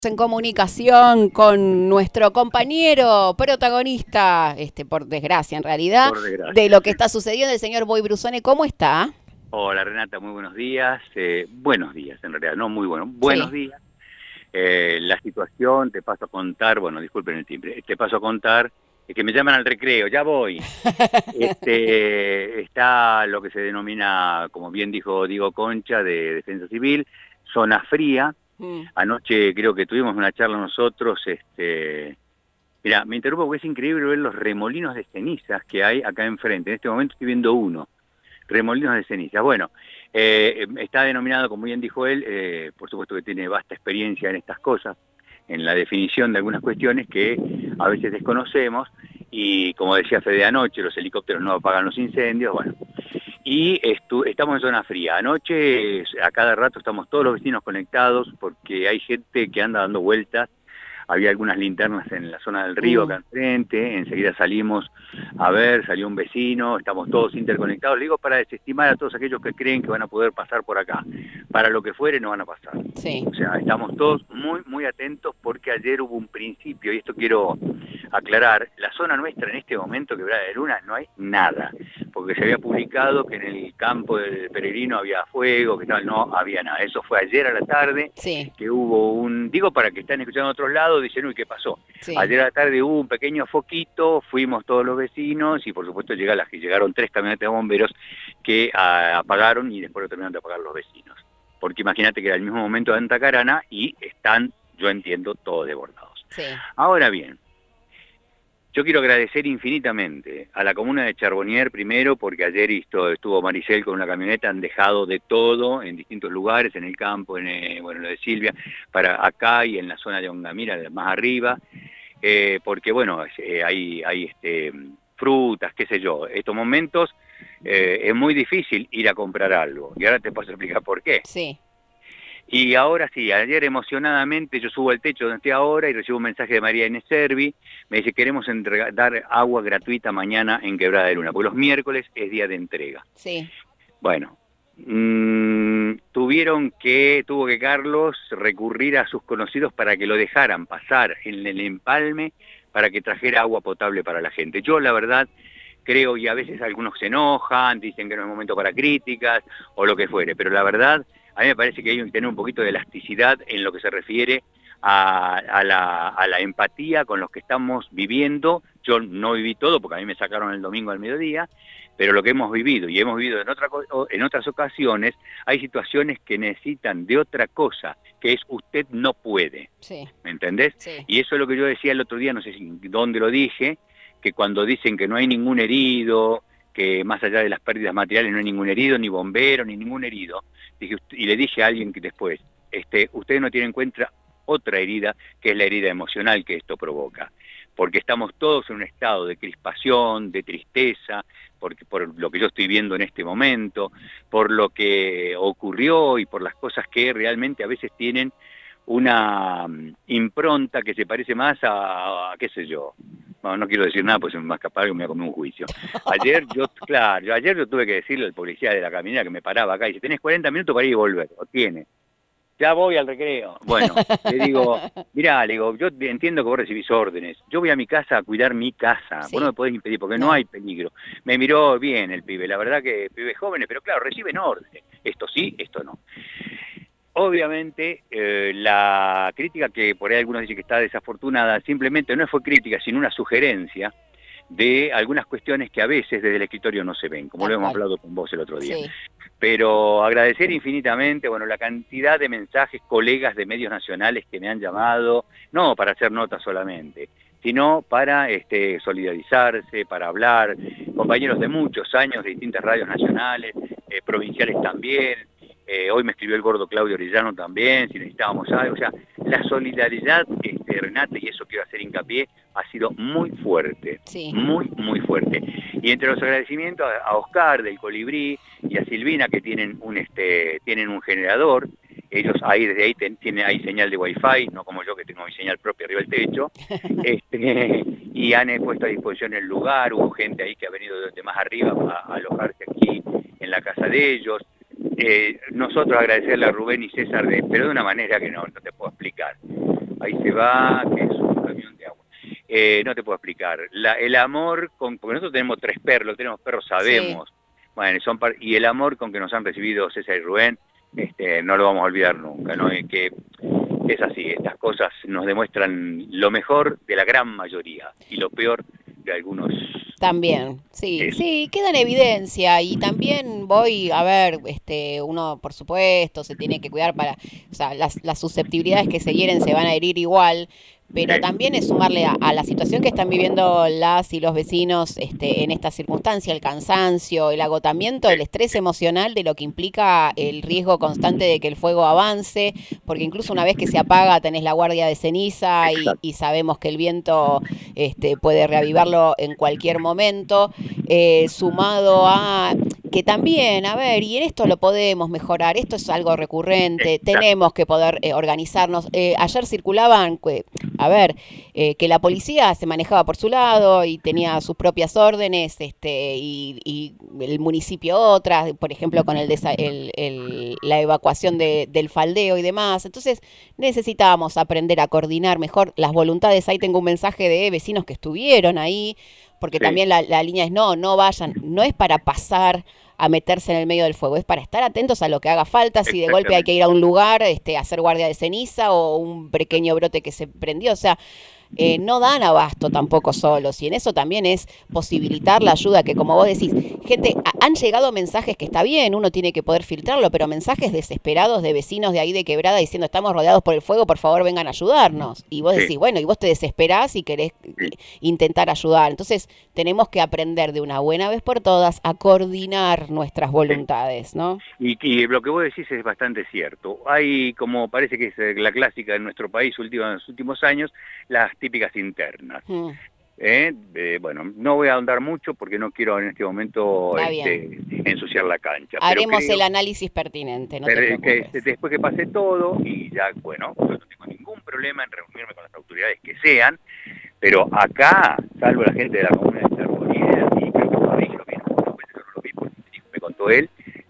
En comunicación con nuestro compañero protagonista, por desgracia en realidad, Por de desgracia, lo que sí. está sucediendo, el señor Boy Brusone. ¿Cómo está? Hola Renata, muy buenos días. Buenos días, en realidad, no muy buenos. Buenos Sí. días. La situación, te paso a contar, bueno, disculpen el timbre, te paso a contar que me llaman al recreo, ya voy. Está lo que se denomina, como bien dijo Diego Concha, de Defensa Civil, zona fría. Mm. Anoche creo que tuvimos una charla nosotros, mira, me interrumpo porque es increíble ver los remolinos de cenizas que hay acá enfrente. En este momento estoy viendo uno. Remolinos de cenizas. Bueno, está denominado, como bien dijo él, por supuesto que tiene vasta experiencia en estas cosas, en la definición de algunas cuestiones que a veces desconocemos, y como decía Fede anoche, los helicópteros no apagan los incendios, bueno, y estamos en zona fría. Anoche, a cada rato estamos todos los vecinos conectados, porque hay gente que anda dando vueltas. Había algunas linternas en la zona del río acá Mm. enfrente, enseguida salimos a ver, salió un vecino, estamos todos interconectados, le digo para desestimar a todos aquellos que creen que van a poder pasar por acá, para lo que fuere no van a pasar. Sí. O sea, estamos todos muy, muy atentos porque ayer hubo un principio, y esto quiero aclarar, la zona nuestra en este momento, Quebrada de Luna, no hay nada, porque se había publicado que en el campo del Peregrino había fuego, que tal, no había nada. Eso fue ayer a la tarde, Sí. que hubo digo para que están escuchando a otros lados, dicen, uy, ¿qué pasó? Sí. Ayer a la tarde hubo un pequeño foquito, fuimos todos los vecinos y por supuesto llegaron 3 camionetas de bomberos que apagaron y después lo terminaron de apagar los vecinos. Porque imagínate que era el mismo momento de Antacarana y están, yo entiendo, todos desbordados. Sí. Ahora bien, yo quiero agradecer infinitamente a la comuna de Charbonnier primero, porque ayer estuvo Maricel con una camioneta, han dejado de todo en distintos lugares, en el campo, bueno, lo de Silvia, para acá y en la zona de Ongamira, más arriba, porque bueno, hay frutas, qué sé yo. Estos momentos es muy difícil ir a comprar algo, y ahora te paso a explicar por qué. Sí. Y ahora sí, ayer emocionadamente yo subo al techo donde estoy ahora y recibo un mensaje de María Inés Servi, me dice queremos dar agua gratuita mañana en Quebrada de Luna, porque los miércoles es día de entrega. Sí. Bueno, tuvo que Carlos recurrir a sus conocidos para que lo dejaran pasar en el empalme para que trajera agua potable para la gente. Yo la verdad creo, y a veces algunos se enojan, dicen que no es momento para críticas o lo que fuere, pero la verdad a mí me parece que hay que tener un poquito de elasticidad en lo que se refiere a la empatía con los que estamos viviendo. Yo no viví todo porque a mí me sacaron el domingo al mediodía, pero lo que hemos vivido, y hemos vivido en otras ocasiones, hay situaciones que necesitan de otra cosa, que es usted no puede, Sí. ¿me entendés? Sí. Y eso es lo que yo decía el otro día, no sé dónde lo dije, que cuando dicen que no hay ningún herido, que más allá de las pérdidas materiales no hay ningún herido, ni bombero, ni ningún herido, y le dije a alguien que después, ustedes no tienen en cuenta otra herida, que es la herida emocional que esto provoca, porque estamos todos en un estado de crispación, de tristeza, por lo que yo estoy viendo en este momento, por lo que ocurrió y por las cosas que realmente a veces tienen una impronta que se parece más qué sé yo, no quiero decir nada, pues más capaz que me voy a comer un juicio. Ayer yo tuve que decirle al policía de la caminera que me paraba acá y dice, tenés 40 minutos para ir y volver, o tiene. Ya voy al recreo. Bueno, le digo, mirá, le digo, yo entiendo que vos recibís órdenes. Yo voy a mi casa a cuidar mi casa. Vos no me Sí. podés impedir porque no No. hay peligro. Me miró bien el pibe. La verdad que pibes jóvenes, pero claro, reciben órdenes. Esto sí, esto no. Obviamente, la crítica que por ahí algunos dicen que está desafortunada, simplemente no fue crítica, sino una sugerencia de algunas cuestiones que a veces desde el escritorio no se ven, como lo Tal hemos cual. hablado con vos el otro día. Sí. Pero agradecer infinitamente, bueno, la cantidad de mensajes, colegas de medios nacionales que me han llamado, no para hacer notas solamente, sino para solidarizarse, para hablar, compañeros de muchos años de distintas radios nacionales, provinciales también. Hoy me escribió el gordo Claudio Orellano también, si necesitábamos algo. O sea, la solidaridad, Renata, y eso quiero hacer hincapié, ha sido muy fuerte, Sí. muy, muy fuerte. Y entre los agradecimientos a Oscar del Colibrí y a Silvina, que tienen un generador. Ellos ahí, desde ahí tienen ahí señal de wifi, no como yo que tengo mi señal propia arriba del techo. Y han puesto a disposición el lugar. Hubo gente ahí que ha venido desde más arriba a alojarse aquí en la casa de ellos. Nosotros agradecerle a Rubén y César, pero de una manera que no te puedo explicar. ahí se va, que es un camión de agua. No te puedo explicar. El amor, porque nosotros tenemos 3 perros, tenemos perros, sabemos. Sí. Bueno, y el amor con que nos han recibido César y Rubén, no lo vamos a olvidar nunca, ¿no? Que es así, estas cosas nos demuestran lo mejor de la gran mayoría y lo peor de algunos. También, sí, sí, queda en evidencia y también voy a ver, uno por supuesto se tiene que cuidar para, o sea, las susceptibilidades que se hieren se van a herir igual, pero también es sumarle a la situación que están viviendo las y los vecinos en esta circunstancia, el cansancio, el agotamiento, el estrés emocional de lo que implica el riesgo constante de que el fuego avance, porque incluso una vez que se apaga tenés la guardia de ceniza y sabemos que el viento puede reavivarlo en cualquier momento, sumado a que también, a ver, y en esto lo podemos mejorar, esto es algo recurrente, tenemos que poder organizarnos. Ayer circulaban, a ver, que la policía se manejaba por su lado y tenía sus propias órdenes, y el municipio otras, por ejemplo, con la evacuación del faldeo y demás. Entonces necesitábamos aprender a coordinar mejor las voluntades. Ahí tengo un mensaje de vecinos que estuvieron ahí, porque también la línea es no vayan, no es para pasar a meterse en el medio del fuego, es para estar atentos a lo que haga falta, si de golpe hay que ir a un lugar, hacer guardia de ceniza o un pequeño brote que se prendió, o sea, no dan abasto tampoco solos, y en eso también es posibilitar la ayuda que, como vos decís, gente, han llegado mensajes que está bien, uno tiene que poder filtrarlo, pero mensajes desesperados de vecinos de ahí de Quebrada diciendo estamos rodeados por el fuego, por favor vengan a ayudarnos, y vos decís, bueno, y vos te desesperás y querés intentar ayudar, entonces tenemos que aprender de una buena vez por todas a coordinar nuestras voluntades, ¿no? Y lo que vos decís es bastante cierto. Hay, como parece que es la clásica en nuestro país en los últimos años, las típicas internas. Bueno, no voy a ahondar mucho porque no quiero en este momento ensuciar la cancha. Haremos el análisis pertinente, no te preocupes. Después que pase todo, y ya, bueno, yo no tengo ningún problema en reunirme con las autoridades que sean, pero acá, salvo la gente de la comuna de Charbonnier, y creo que todavía lo vino, no lo vi porque me contó él,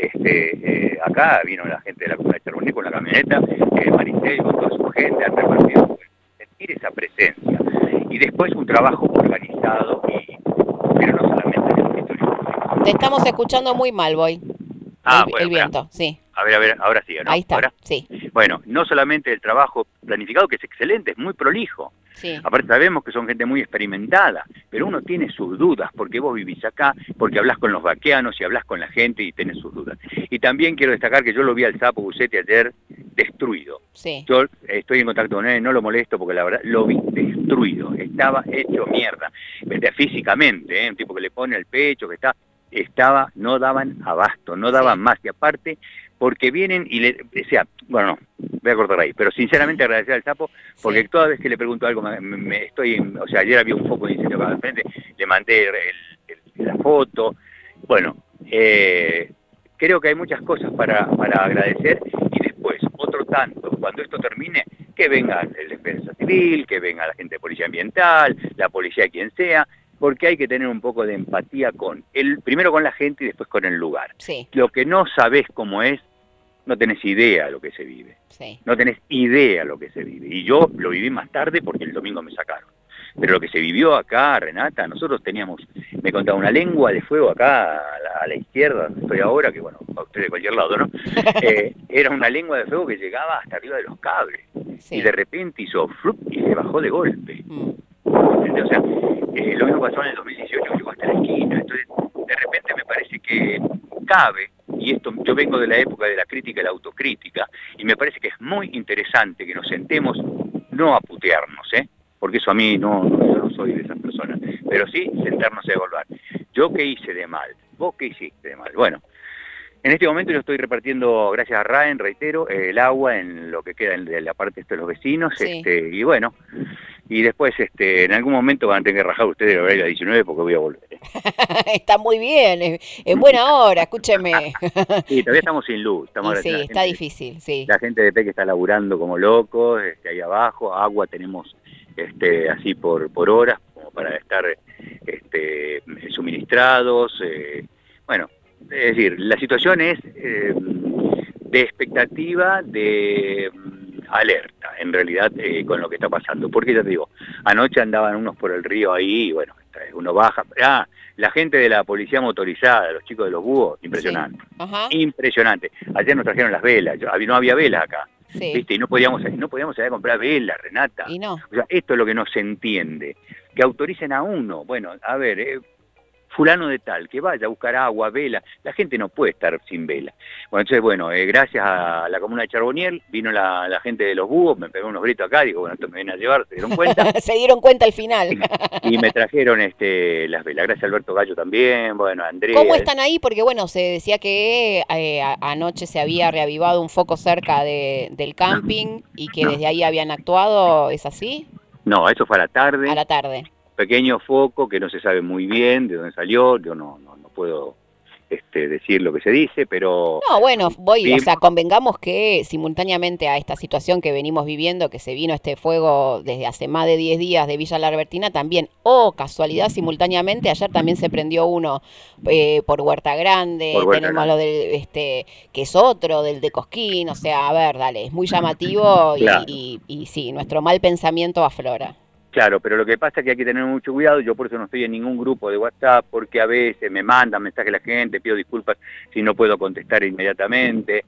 acá vino la gente de la comuna de Charbonnier con la camioneta, Maricel con toda su gente, han repartido, sentir esa presencia. Y después un trabajo organizado, pero no solamente en el territorio público. Te estamos escuchando muy mal, Boy. El viento, sí. A ver, ahora sí, ¿no? Ahí está, ¿Ahora? Sí. Bueno, no solamente el trabajo planificado, que es excelente, es muy prolijo. Sí. Aparte sabemos que son gente muy experimentada, pero uno tiene sus dudas, porque vos vivís acá, porque hablas con los vaqueanos y hablas con la gente y tenés sus dudas. Y también quiero destacar que yo lo vi al Sapo Busetti ayer destruido. Sí. Yo estoy en contacto con él, no lo molesto porque la verdad lo vi destruido, estaba hecho mierda, físicamente, un tipo que le pone el pecho, que no daban abasto, no daban más, y aparte, porque vienen y bueno, no, voy a cortar ahí, pero sinceramente agradecer al Sapo, porque toda vez que le pregunto algo, ayer había un foco de incendio acá al frente, le mandé la foto, bueno, creo que hay muchas cosas para agradecer, y después, otro tanto, cuando esto termine, que venga el Defensa Civil, que venga la gente de Policía Ambiental, la policía, quien sea, porque hay que tener un poco de empatía primero con la gente y después con el lugar. Sí. Lo que no sabés cómo es, no tenés idea de lo que se vive. Sí. No tenés idea de lo que se vive. Y yo lo viví más tarde porque el domingo me sacaron. Pero lo que se vivió acá, Renata, nosotros me contaba una lengua de fuego acá a la izquierda, donde estoy ahora, que bueno, a usted de cualquier lado, ¿no? Era una lengua de fuego que llegaba hasta arriba de los cables. Sí. Y de repente hizo flup y se bajó de golpe. O sea, lo mismo pasó en el 2018, llegó hasta la esquina. Entonces, de repente me parece que cabe, y esto, yo vengo de la época de la crítica y la autocrítica, y me parece que es muy interesante que nos sentemos, no a putearnos, porque eso a mí yo no soy de esas personas, pero sí sentarnos a evaluar. ¿Yo qué hice de mal? ¿Vos qué hiciste de mal? Bueno, en este momento yo estoy repartiendo, gracias a RAEN, reitero, el agua en lo que queda de la parte de los vecinos, sí. Y bueno, y después en algún momento van a tener que rajar ustedes la hora 19 porque voy a volver. Está muy bien, en buena hora, escúcheme. Sí, todavía estamos sin luz. Sí, está difícil, sí. La gente de Peque está laburando como locos, ahí abajo, agua tenemos así por horas, como para estar suministrados, bueno, es decir, la situación es de expectativa, de alerta, en realidad, con lo que está pasando. Porque ya te digo, anoche andaban unos por el río ahí, y bueno, uno baja. La gente de la policía motorizada, los chicos de los búhos, impresionante. Sí. Ajá. Impresionante. Ayer nos trajeron las velas, no había velas acá. Sí. ¿Viste? Y no podíamos ir a comprar velas, Renata. Y no. O sea, esto es lo que no se entiende. Que autoricen a uno. Bueno, a ver, fulano de tal, que vaya a buscar agua, vela. La gente no puede estar sin vela. Bueno, entonces, bueno, gracias a la comuna de Charboniel, vino la gente de los búhos, me pegó unos gritos acá, digo, bueno, esto me viene a llevar, ¿se dieron cuenta? Se dieron cuenta al final. Y me trajeron las velas. Gracias a Alberto Gallo también, bueno, Andrea. ¿Cómo están ahí? Porque, bueno, se decía que anoche se había reavivado un foco cerca del camping y que desde ahí habían actuado, ¿es así? No, eso fue a la tarde. A la tarde. Pequeño foco que no se sabe muy bien de dónde salió, yo no puedo decir lo que se dice, pero... No, bueno, o sea, convengamos que simultáneamente a esta situación que venimos viviendo, que se vino este fuego desde hace más de 10 días de Villa La Albertina, también, casualidad, simultáneamente, ayer también se prendió uno por Huerta Grande, tenemos lo del, que es otro, del de Cosquín, o sea, a ver, dale, es muy llamativo claro. y sí, nuestro mal pensamiento aflora. Claro, pero lo que pasa es que hay que tener mucho cuidado, yo por eso no estoy en ningún grupo de WhatsApp, porque a veces me mandan mensajes la gente, pido disculpas si no puedo contestar inmediatamente,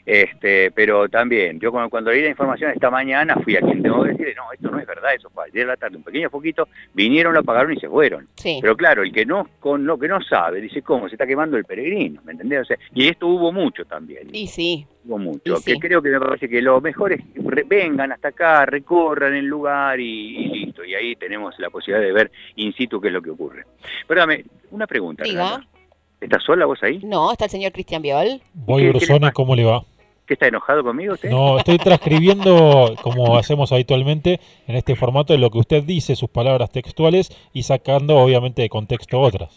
pero también, yo cuando leí la información esta mañana fui a quien tengo que decirle, no, esto no es verdad, eso fue ayer a la tarde, un pequeño foquito, vinieron, lo apagaron y se fueron. Sí. Pero claro, el que no, con lo que no sabe, dice, ¿cómo? Se está quemando el peregrino, ¿me entendés? O sea, y esto hubo mucho también. Y sí. Hubo mucho, que creo que me parece que lo mejor es vengan hasta acá, recorran el lugar y listo, y ahí tenemos la posibilidad de ver in situ qué es lo que ocurre. Perdóname, una pregunta. Diga. ¿Estás sola vos ahí? No, está el señor Cristian Viol. Voy, Brusone, ¿cómo le va? ¿Qué, está enojado conmigo usted? No, estoy transcribiendo, como hacemos habitualmente, en este formato, lo que usted dice, sus palabras textuales, y sacando, obviamente, de contexto otras.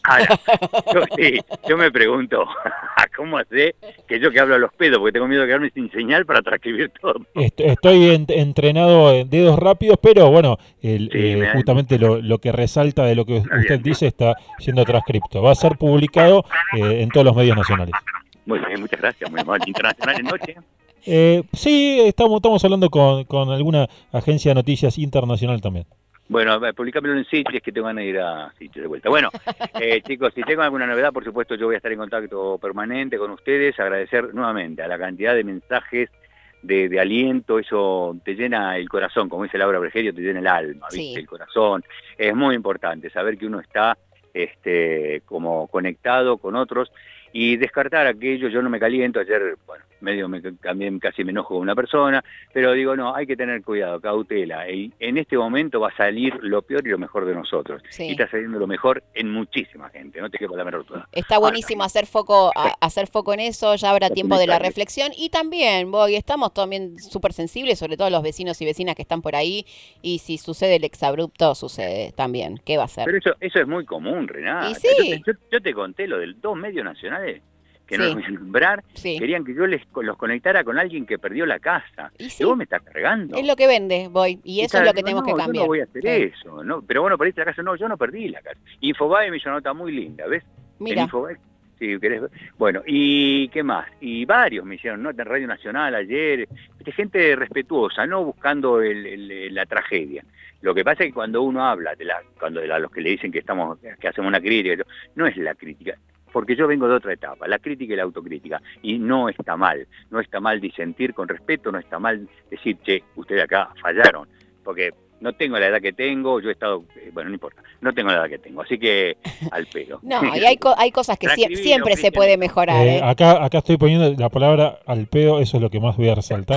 Yo me pregunto, ¿cómo hace que yo que hablo a los pedos? Porque tengo miedo de quedarme sin señal para transcribir todo. Estoy entrenado en dedos rápidos, pero bueno, justamente lo que resalta de lo que usted dice está siendo transcripto. Va a ser publicado en todos los medios nacionales. Muy bien, muchas gracias, muy amable. ¿Internacional en noche? Sí, estamos hablando con alguna agencia de noticias internacional también. Bueno, publicámelo en Sitges, que te van a ir a Sitges de vuelta. Bueno, chicos, si tengo alguna novedad, por supuesto, yo voy a estar en contacto permanente con ustedes. Agradecer nuevamente a la cantidad de mensajes de aliento, eso te llena el corazón, como dice Laura Bregerio, te llena el alma, ¿viste? Sí. El corazón. Es muy importante saber que uno está como conectado con otros y descartar aquello. Yo no me caliento, ayer, bueno, también casi me enojo con una persona, pero digo, no, hay que tener cuidado, cautela. En este momento va a salir lo peor y lo mejor de nosotros. Sí. Y está saliendo lo mejor en muchísima gente, no te quepa la menor duda. Está buenísimo hacer foco en eso, ya habrá tiempo de la reflexión. Y también, estamos también súper sensibles, sobre todo los vecinos y vecinas que están por ahí, y si sucede el exabrupto, sucede también. ¿Qué va a ser? Pero eso es muy común, Renata. Y sí. Yo te conté lo de 2 medios nacionales que no los voy a nombrar, querían que yo los conectara con alguien que perdió la casa. Y vos me estás cargando. Es lo que vende, y eso es lo que tenemos que cambiar. Yo no voy a hacer eso, ¿no? Pero bueno, perdiste la casa. No, yo no perdí la casa. Infobae me hizo una nota muy linda, ¿ves? Mira. Infobae, si querés ver. Bueno, ¿y qué más? Y varios me hicieron nota en Radio Nacional ayer. Gente respetuosa, no buscando la tragedia. Lo que pasa es que cuando uno habla de los que le dicen que hacemos una crítica, no es la crítica. Porque yo vengo de otra etapa, la crítica y la autocrítica, y no está mal disentir con respeto, no está mal decir, che, ustedes acá fallaron, porque no tengo la edad que tengo, yo he estado, bueno, no importa, no tengo la edad que tengo, así que al pelo. No, y hay cosas que siempre se puede mejorar. Acá estoy poniendo la palabra al pedo, eso es lo que más voy a resaltar.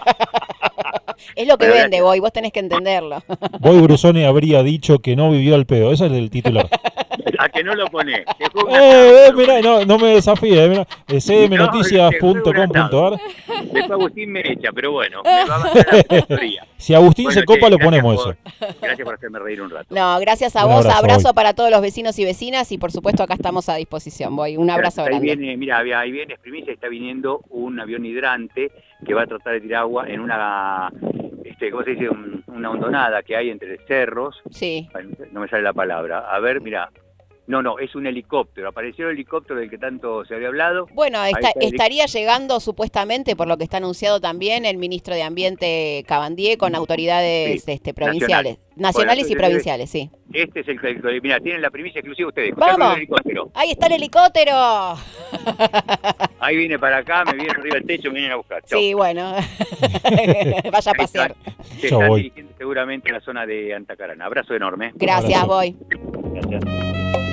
Es lo que vende, vos tenés que entenderlo. Boy Brusone habría dicho que no vivió al pedo, ese es el titular. A que no lo ponés. Mirá, no me desafíe, mirá. cdmnoticias.com.ar. Después Agustín me echa, pero bueno, me va a mandar la asesoría. Si Agustín se copa, lo ponemos eso. Gracias por hacerme reír un rato. No, gracias a vos, abrazo para todos los vecinos y vecinas, y por supuesto acá estamos a disposición, un abrazo grande. Ahí viene, primicia, está viniendo un avión hidrante que va a tratar de tirar agua en una, ¿cómo se dice? Una hondonada que hay entre cerros. Sí. No me sale la palabra. A ver, mirá. No, es un helicóptero. Apareció el helicóptero del que tanto se había hablado. Bueno, estaría llegando supuestamente, por lo que está anunciado también, el ministro de Ambiente Cabandier con autoridades provinciales, nacionales y provinciales, sí. Este es el mira, tienen la primicia exclusiva ustedes. ¡Vamos! ¡Ahí está el helicóptero! Ahí viene para acá, me viene arriba del techo, me vienen a buscar. Chau. Sí, bueno. Vaya a pasear. Se están dirigiendo seguramente a la zona de Antacarana. Abrazo enorme. Gracias, voy. Gracias.